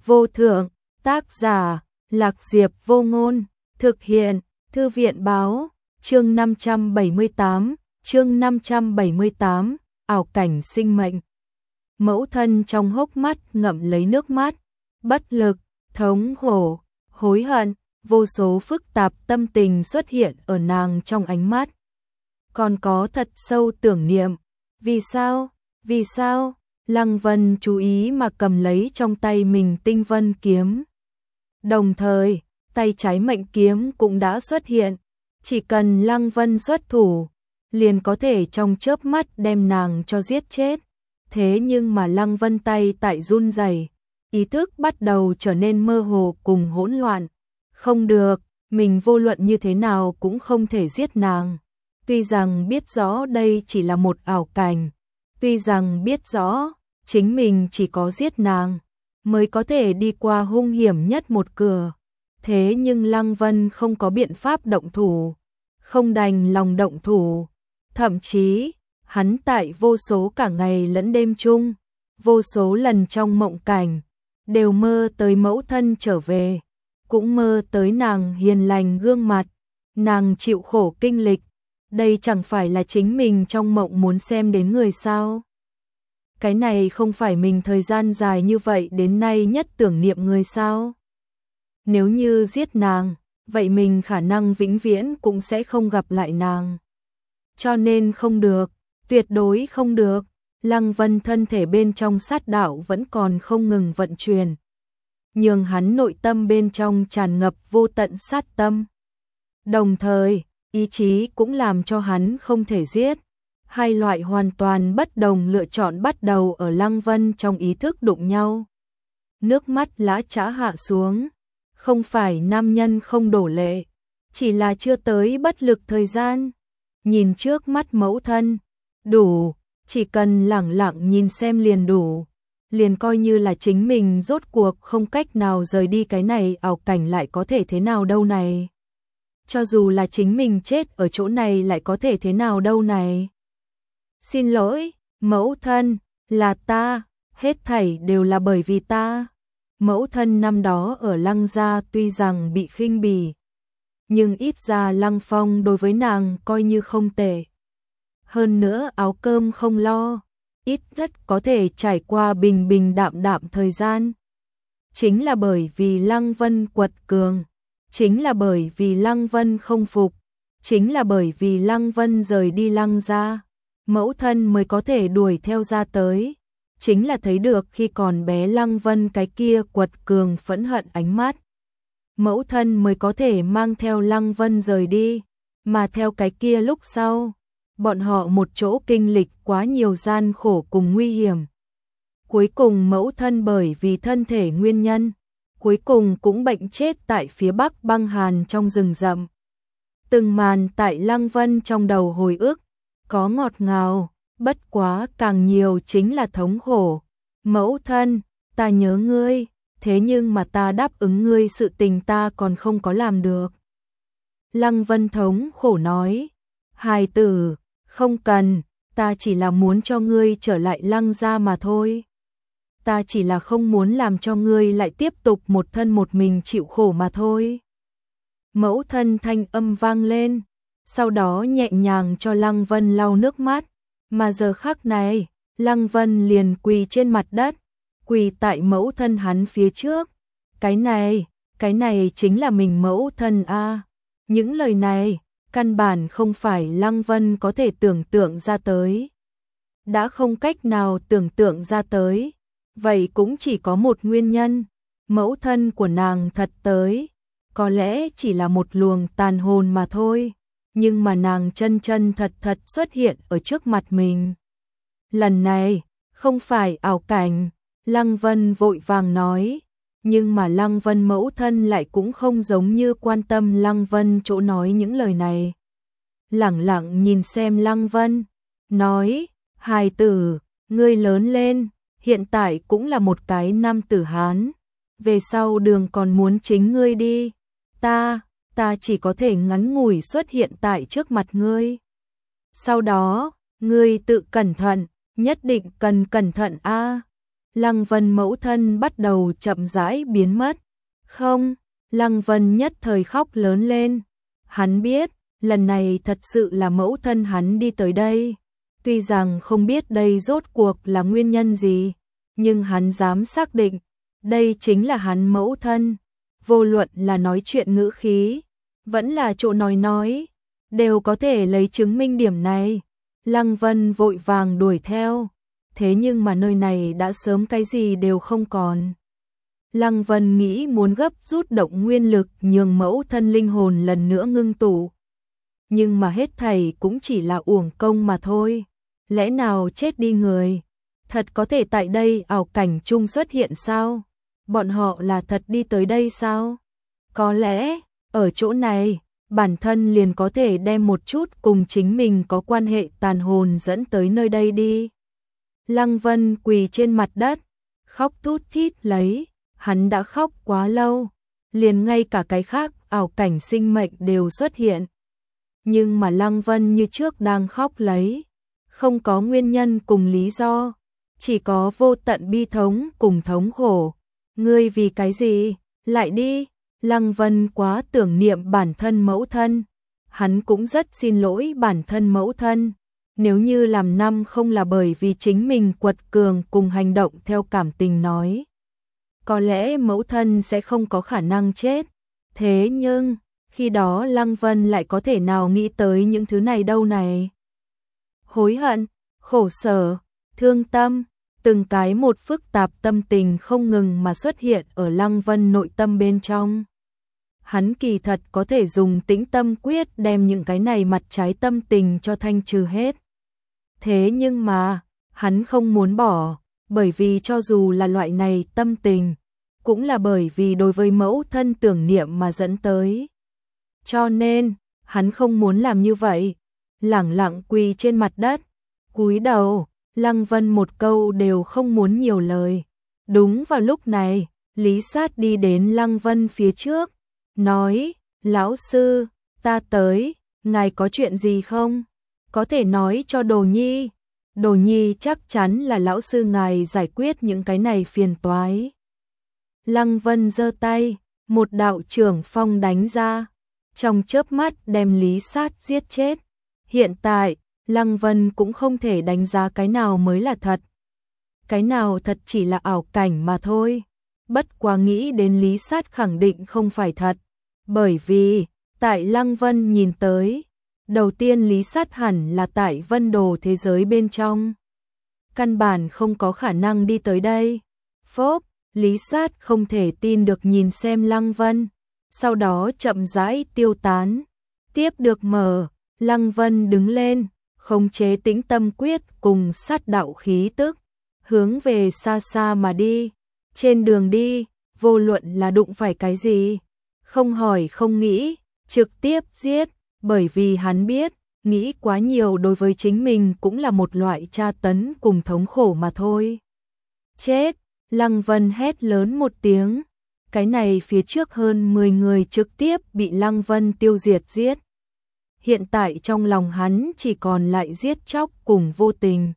vô thượng, tác giả, Lạc Diệp Vô Ngôn, thực hiện, Thư viện báo, chương 578, ảo cảnh sinh mệnh. Mẫu thân trong hốc mắt ngậm lấy nước mắt, bất lực, thống khổ, hối hận, vô số phức tạp tâm tình xuất hiện ở nàng trong ánh mắt. Còn có thật sâu tưởng niệm, vì sao, Lăng Vân chú ý mà cầm lấy trong tay mình tinh vân kiếm. Đồng thời, tay trái mệnh kiếm cũng đã xuất hiện, chỉ cần Lăng Vân xuất thủ, liền có thể trong chớp mắt đem nàng cho giết chết. Thế nhưng mà Lăng Vân tay tại run rẩy, ý thức bắt đầu trở nên mơ hồ cùng hỗn loạn. Không được, mình vô luận như thế nào cũng không thể giết nàng. Tuy rằng biết rõ đây chỉ là một ảo cảnh, tuy rằng biết rõ chính mình chỉ có giết nàng mới có thể đi qua hung hiểm nhất một cửa. Thế nhưng Lăng Vân không có biện pháp động thủ, không đành lòng động thủ. Thậm chí, hắn tại vô số cả ngày lẫn đêm chung, vô số lần trong mộng cảnh, đều mơ tới mẫu thân trở về, cũng mơ tới nàng hiền lành gương mặt, nàng chịu khổ kinh lịch. Đây chẳng phải là chính mình trong mộng muốn xem đến người sao? Cái này không phải mình thời gian dài như vậy đến nay nhất tưởng niệm người sao? Nếu như giết nàng, vậy mình khả năng vĩnh viễn cũng sẽ không gặp lại nàng. Cho nên không được, tuyệt đối không được. Lăng Vân thân thể bên trong sát đạo vẫn còn không ngừng vận chuyển, nhường hắn nội tâm bên trong tràn ngập vô tận sát tâm. Đồng thời, ý chí cũng làm cho hắn không thể giết. Hai loại hoàn toàn bất đồng lựa chọn bắt đầu ở Lăng Vân trong ý thức đụng nhau. Nước mắt lã chã hạ xuống. Không phải nam nhân không đổ lệ, chỉ là chưa tới bất lực thời gian. Nhìn trước mắt mẫu thân, đủ, chỉ cần lẳng lặng nhìn xem liền đủ. Liền coi như là chính mình rốt cuộc không cách nào rời đi cái này ảo cảnh lại có thể thế nào đâu này. Cho dù là chính mình chết ở chỗ này lại có thể thế nào đâu này. Xin lỗi, mẫu thân, là ta, hết thảy đều là bởi vì ta. Mẫu thân năm đó ở Lăng gia tuy rằng bị khinh bỉ, nhưng ít ra Lăng Phong đối với nàng coi như không tệ. Hơn nữa áo cơm không lo, ít nhất có thể trải qua bình bình đạm đạm thời gian. Chính là bởi vì Lăng Vân quật cường, chính là bởi vì Lăng Vân không phục, chính là bởi vì Lăng Vân rời đi Lăng gia, mẫu thân mới có thể đuổi theo ra tới. Chính là thấy được khi còn bé Lăng Vân cái kia quật cường phẫn hận ánh mắt, mẫu thân mới có thể mang theo Lăng Vân rời đi. Mà theo cái kia lúc sau, bọn họ một chỗ kinh lịch quá nhiều gian khổ cùng nguy hiểm. Cuối cùng mẫu thân bởi vì thân thể nguyên nhân, cuối cùng cũng bệnh chết tại phía bắc băng hàn trong rừng rậm. Từng màn tại Lăng Vân trong đầu hồi ức, có ngọt ngào, bất quá càng nhiều chính là thống khổ. Mẫu thân, ta nhớ ngươi, thế nhưng mà ta đáp ứng ngươi sự tình ta còn không có làm được. Lăng Vân thống khổ nói, hài tử, không cần, ta chỉ là muốn cho ngươi trở lại Lăng gia mà thôi. Ta chỉ là không muốn làm cho ngươi lại tiếp tục một thân một mình chịu khổ mà thôi. Mẫu thân thanh âm vang lên, sau đó nhẹ nhàng cho Lăng Vân lau nước mắt. Mà giờ khắc này, Lăng Vân liền quỳ trên mặt đất, quỳ tại mẫu thân hắn phía trước. Cái này chính là mình mẫu thân a. Những lời này, căn bản không phải Lăng Vân có thể tưởng tượng ra tới. Đã không cách nào tưởng tượng ra tới, vậy cũng chỉ có một nguyên nhân, mẫu thân của nàng thật tới, có lẽ chỉ là một luồng tàn hồn mà thôi. Nhưng mà nàng chân chân thật thật xuất hiện ở trước mặt mình. Lần này, không phải ảo cảnh, Lăng Vân vội vàng nói. Nhưng mà Lăng Vân mẫu thân lại cũng không giống như quan tâm Lăng Vân chỗ nói những lời này. Lẳng lặng nhìn xem Lăng Vân, nói, hài tử, ngươi lớn lên, hiện tại cũng là một cái nam tử Hán. Về sau đường còn muốn chính ngươi đi, ta chỉ có thể ngắn ngủi xuất hiện tại trước mặt ngươi. Sau đó, ngươi tự cẩn thận, nhất định cần cẩn thận a. Lăng Vân mẫu thân bắt đầu chậm rãi biến mất. Không, Lăng Vân nhất thời khóc lớn lên. Hắn biết, lần này thật sự là mẫu thân hắn đi tới đây. Tuy rằng không biết đây rốt cuộc là nguyên nhân gì, nhưng hắn dám xác định, đây chính là hắn mẫu thân. Vô luận là nói chuyện ngữ khí, vẫn là chỗ nói, đều có thể lấy chứng minh điểm này. Lăng Vân vội vàng đuổi theo, thế nhưng mà nơi này đã sớm cái gì đều không còn. Lăng Vân nghĩ muốn gấp rút động nguyên lực nhường mẫu thân linh hồn lần nữa ngưng tụ. Nhưng mà hết thảy cũng chỉ là uổng công mà thôi. Lẽ nào chết đi người, thật có thể tại đây ảo cảnh chung xuất hiện sao? Bọn họ là thật đi tới đây sao? Có lẽ, ở chỗ này, bản thân liền có thể đem một chút cùng chính mình có quan hệ tàn hồn dẫn tới nơi đây đi. Lăng Vân quỳ trên mặt đất, khóc thút thít lấy, hắn đã khóc quá lâu, liền ngay cả cái khác ảo cảnh sinh mệnh đều xuất hiện. Nhưng mà Lăng Vân như trước đang khóc lấy, không có nguyên nhân cùng lý do, chỉ có vô tận bi thống cùng thống khổ. Ngươi vì cái gì? Lại đi. Lăng Vân quá tưởng niệm bản thân mẫu thân, hắn cũng rất xin lỗi bản thân mẫu thân. Nếu như làm năm không là bởi vì chính mình quật cường cùng hành động theo cảm tình nói, có lẽ mẫu thân sẽ không có khả năng chết. Thế nhưng, khi đó Lăng Vân lại có thể nào nghĩ tới những thứ này đâu này? Hối hận, khổ sở, thương tâm, từng cái một phức tạp tâm tình không ngừng mà xuất hiện ở Lăng Vân nội tâm bên trong. Hắn kỳ thật có thể dùng tĩnh tâm quyết đem những cái này mặt trái tâm tình cho thanh trừ hết. Thế nhưng mà, hắn không muốn bỏ, bởi vì cho dù là loại này tâm tình, cũng là bởi vì đối với mẫu thân tưởng niệm mà dẫn tới. Cho nên, hắn không muốn làm như vậy, lẳng lặng quỳ trên mặt đất, cúi đầu, Lăng Vân một câu đều không muốn nhiều lời. Đúng vào lúc này, Lý Sát đi đến Lăng Vân phía trước, nói, lão sư, ta tới, ngài có chuyện gì không? Có thể nói cho Đồ Nhi. Đồ Nhi chắc chắn là lão sư ngài giải quyết những cái này phiền toái. Lăng Vân giơ tay, một đạo trưởng phong đánh ra, trong chớp mắt đem Lý Sát giết chết. Hiện tại, Lăng Vân cũng không thể đánh giá cái nào mới là thật. Cái nào thật chỉ là ảo cảnh mà thôi. Bất quá nghĩ đến Lý Sát khẳng định không phải thật. Bởi vì, tại Lăng Vân nhìn tới, đầu tiên Lý Sát hẳn là tại Vân Đồ thế giới bên trong. Căn bản không có khả năng đi tới đây. Phốp, Lý Sát không thể tin được nhìn xem Lăng Vân, sau đó chậm rãi tiêu tán. Tiếp được mở, Lăng Vân đứng lên, khống chế tĩnh tâm quyết cùng sát đạo khí tức, hướng về xa xa mà đi. Trên đường đi, vô luận là đụng phải cái gì, không hỏi không nghĩ, trực tiếp giết, bởi vì hắn biết, nghĩ quá nhiều đối với chính mình cũng là một loại tra tấn cùng thống khổ mà thôi. Chết, Lăng Vân hét lớn một tiếng, cái này phía trước hơn 10 người trực tiếp bị Lăng Vân tiêu diệt giết. Hiện tại trong lòng hắn chỉ còn lại giết chóc cùng vô tình.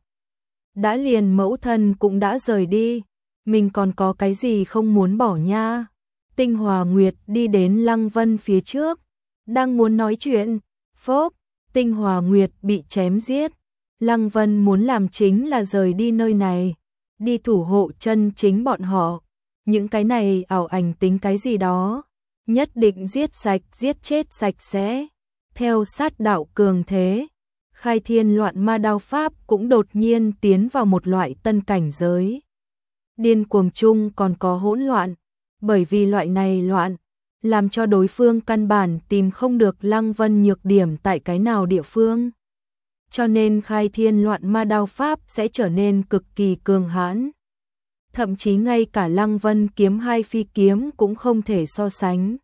Đã liền mẫu thân cũng đã rời đi, mình còn có cái gì không muốn bỏ nha. Tinh Hòa Nguyệt đi đến Lăng Vân phía trước, đang muốn nói chuyện, phốp, Tinh Hòa Nguyệt bị chém giết. Lăng Vân muốn làm chính là rời đi nơi này, đi thủ hộ chân chính bọn họ. Những cái này ảo ảnh tính cái gì đó, nhất định giết sạch, giết chết sạch sẽ. Theo sát đạo cường thế, khai thiên loạn ma đao pháp cũng đột nhiên tiến vào một loại tân cảnh giới. Điên cuồng chung còn có hỗn loạn, bởi vì loại này loạn, làm cho đối phương căn bản tìm không được Lăng Vân nhược điểm tại cái nào địa phương. Cho nên khai thiên loạn ma đao pháp sẽ trở nên cực kỳ cường hãn. Thậm chí ngay cả Lăng Vân kiếm hai phi kiếm cũng không thể so sánh.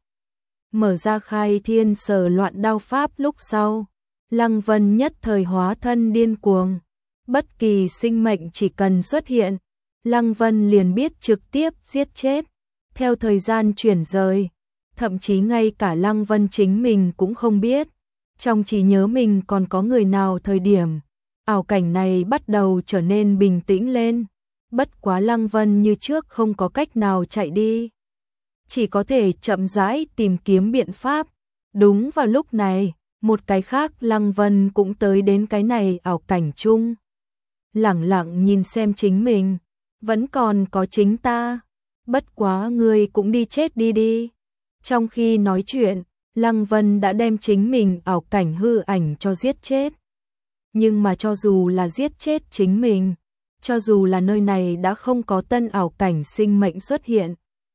Mở ra khai thiên sở loạn đao pháp lúc sau, Lăng Vân nhất thời hóa thân điên cuồng. Bất kỳ sinh mệnh chỉ cần xuất hiện, Lăng Vân liền biết trực tiếp giết chết. Theo thời gian chuyển rời, thậm chí ngay cả Lăng Vân chính mình cũng không biết. Trong trí nhớ mình còn có người nào thời điểm, ảo cảnh này bắt đầu trở nên bình tĩnh lên. Bất quá Lăng Vân như trước không có cách nào chạy đi, chỉ có thể chậm rãi tìm kiếm biện pháp. Đúng vào lúc này, một cái khác Lăng Vân cũng tới đến cái này ảo cảnh chung. Lẳng lặng nhìn xem chính mình, vẫn còn có chính ta, bất quá ngươi cũng đi chết đi đi. Trong khi nói chuyện, Lăng Vân đã đem chính mình ảo cảnh hư ảnh cho giết chết. Nhưng mà cho dù là giết chết chính mình, cho dù là nơi này đã không có tân ảo cảnh sinh mệnh xuất hiện,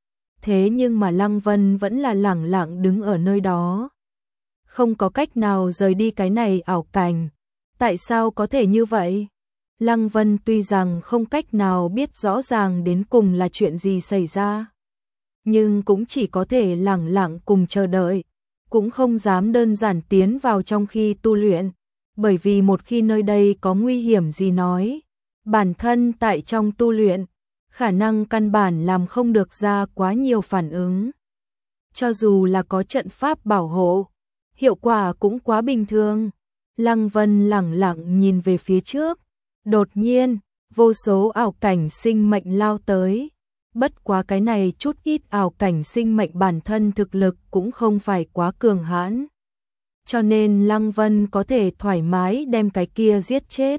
thế nhưng mà Lăng Vân vẫn là lẳng lặng đứng ở nơi đó. Không có cách nào rời đi cái này ảo cảnh. Tại sao có thể như vậy? Lăng Vân tuy rằng không cách nào biết rõ ràng đến cùng là chuyện gì xảy ra, nhưng cũng chỉ có thể lẳng lặng cùng chờ đợi, cũng không dám đơn giản tiến vào trong khi tu luyện, bởi vì một khi nơi đây có nguy hiểm gì nói, bản thân tại trong tu luyện, khả năng căn bản làm không được ra quá nhiều phản ứng. Cho dù là có trận pháp bảo hộ, hiệu quả cũng quá bình thường. Lăng Vân lẳng lặng nhìn về phía trước, đột nhiên, vô số ảo cảnh sinh mệnh lao tới. Bất quá cái này chút ít ảo cảnh sinh mệnh bản thân thực lực cũng không phải quá cường hãn. Cho nên Lăng Vân có thể thoải mái đem cái kia giết chết.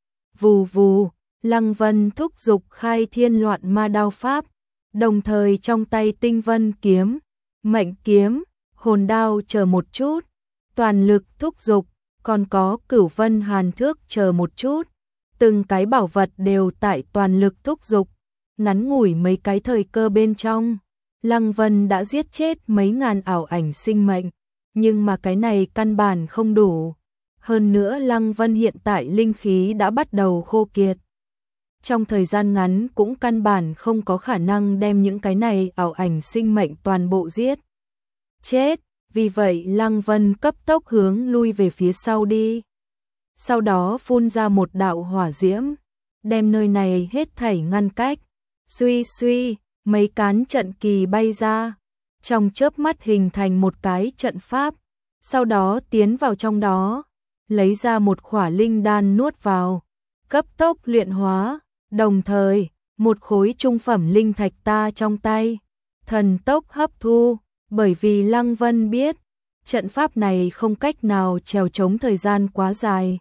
Vù vù, Lăng Vân thúc giục khai thiên loạn ma đao pháp, đồng thời trong tay tinh vân kiếm, mệnh kiếm, hồn đao chờ một chút, toàn lực thúc giục, còn có cửu vân hàn thước chờ một chút. Từng cái bảo vật đều tại toàn lực thúc giục, ngắn ngủi mấy cái thời cơ bên trong, Lăng Vân đã giết chết mấy ngàn ảo ảnh sinh mệnh, nhưng mà cái này căn bản không đủ. Hơn nữa Lăng Vân hiện tại linh khí đã bắt đầu khô kiệt. Trong thời gian ngắn cũng căn bản không có khả năng đem những cái này ảo ảnh sinh mệnh toàn bộ giết chết, vì vậy Lăng Vân cấp tốc hướng lui về phía sau đi. Sau đó phun ra một đạo hỏa diễm, đem nơi này hết thảy ngăn cách. Suy suy, mấy cán trận kỳ bay ra, trong chớp mắt hình thành một cái trận pháp, sau đó tiến vào trong đó, lấy ra một khỏa linh đan nuốt vào, cấp tốc luyện hóa, đồng thời, một khối trung phẩm linh thạch ta trong tay, thần tốc hấp thu, bởi vì Lăng Vân biết, trận pháp này không cách nào trèo chống thời gian quá dài.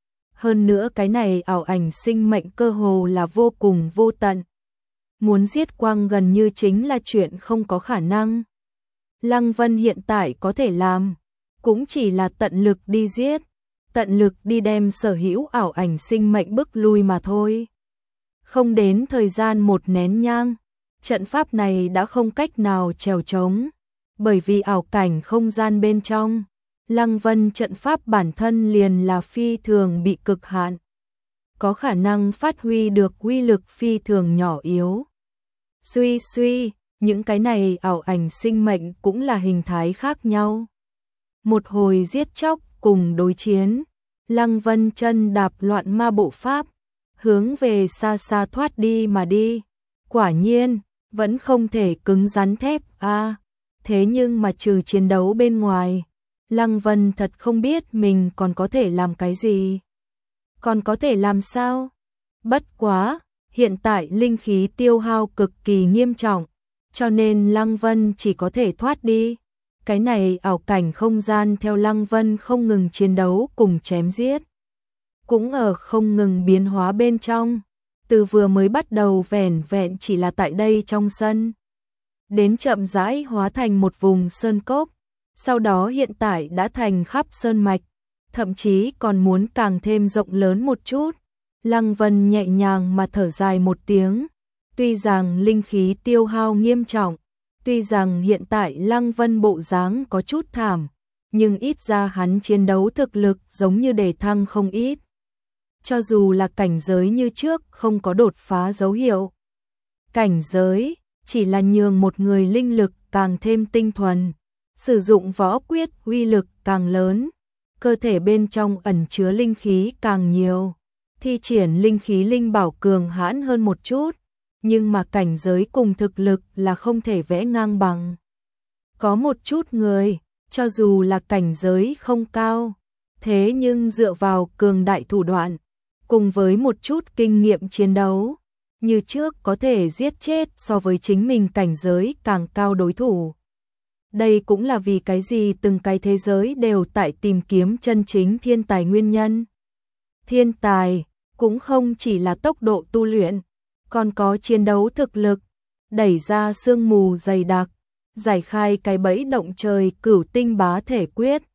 Hơn nữa cái này ảo ảnh sinh mệnh cơ hồ là vô cùng vô tận. Muốn giết quang gần như chính là chuyện không có khả năng. Lăng Vân hiện tại có thể làm, cũng chỉ là tận lực đi giết, tận lực đi đem sở hữu ảo ảnh sinh mệnh bức lui mà thôi. Không đến thời gian một nén nhang, trận pháp này đã không cách nào trèo chống, bởi vì ảo cảnh không gian bên trong, Lăng Vân trận pháp bản thân liền là phi thường bị cực hạn, có khả năng phát huy được uy lực phi thường nhỏ yếu. Suy suy, những cái này ảo ảnh sinh mệnh cũng là hình thái khác nhau. Một hồi giết chóc cùng đối chiến, Lăng Vân chân đạp loạn ma bộ pháp, hướng về xa xa thoát đi mà đi. Quả nhiên, vẫn không thể cứng rắn thép a. Thế nhưng mà trừ chiến đấu bên ngoài, Lăng Vân thật không biết mình còn có thể làm cái gì. Còn có thể làm sao? Bất quá, hiện tại linh khí tiêu hao cực kỳ nghiêm trọng, cho nên Lăng Vân chỉ có thể thoát đi. Cái này ảo cảnh không gian theo Lăng Vân không ngừng chiến đấu cùng chém giết, cũng ở không ngừng biến hóa bên trong. Từ vừa mới bắt đầu vẻn vẹn chỉ là tại đây trong sân, đến chậm rãi hóa thành một vùng sơn cốc, sau đó hiện tại đã thành khắp sơn mạch, thậm chí còn muốn càng thêm rộng lớn một chút. Lăng Vân nhẹ nhàng mà thở dài một tiếng, tuy rằng linh khí tiêu hao nghiêm trọng, tuy rằng hiện tại Lăng Vân bộ dáng có chút thảm, nhưng ít ra hắn chiến đấu thực lực giống như đề thăng không ít. Cho dù là cảnh giới như trước không có đột phá dấu hiệu. Cảnh giới chỉ là nhường một người linh lực càng thêm tinh thuần, sử dụng võ quyết uy lực càng lớn, cơ thể bên trong ẩn chứa linh khí càng nhiều, thi triển linh khí linh bảo cường hãn hơn một chút, nhưng mà cảnh giới cùng thực lực là không thể vẽ ngang bằng. Có một chút người, cho dù là cảnh giới không cao, thế nhưng dựa vào cường đại thủ đoạn, cùng với một chút kinh nghiệm chiến đấu, như trước có thể giết chết so với chính mình cảnh giới càng cao đối thủ. Đây cũng là vì cái gì từng cái thế giới đều tại tìm kiếm chân chính thiên tài nguyên nhân. Thiên tài cũng không chỉ là tốc độ tu luyện, còn có chiến đấu thực lực, đẩy ra sương mù dày đặc, giải khai cái bẫy động trời cửu tinh bá thể quyết,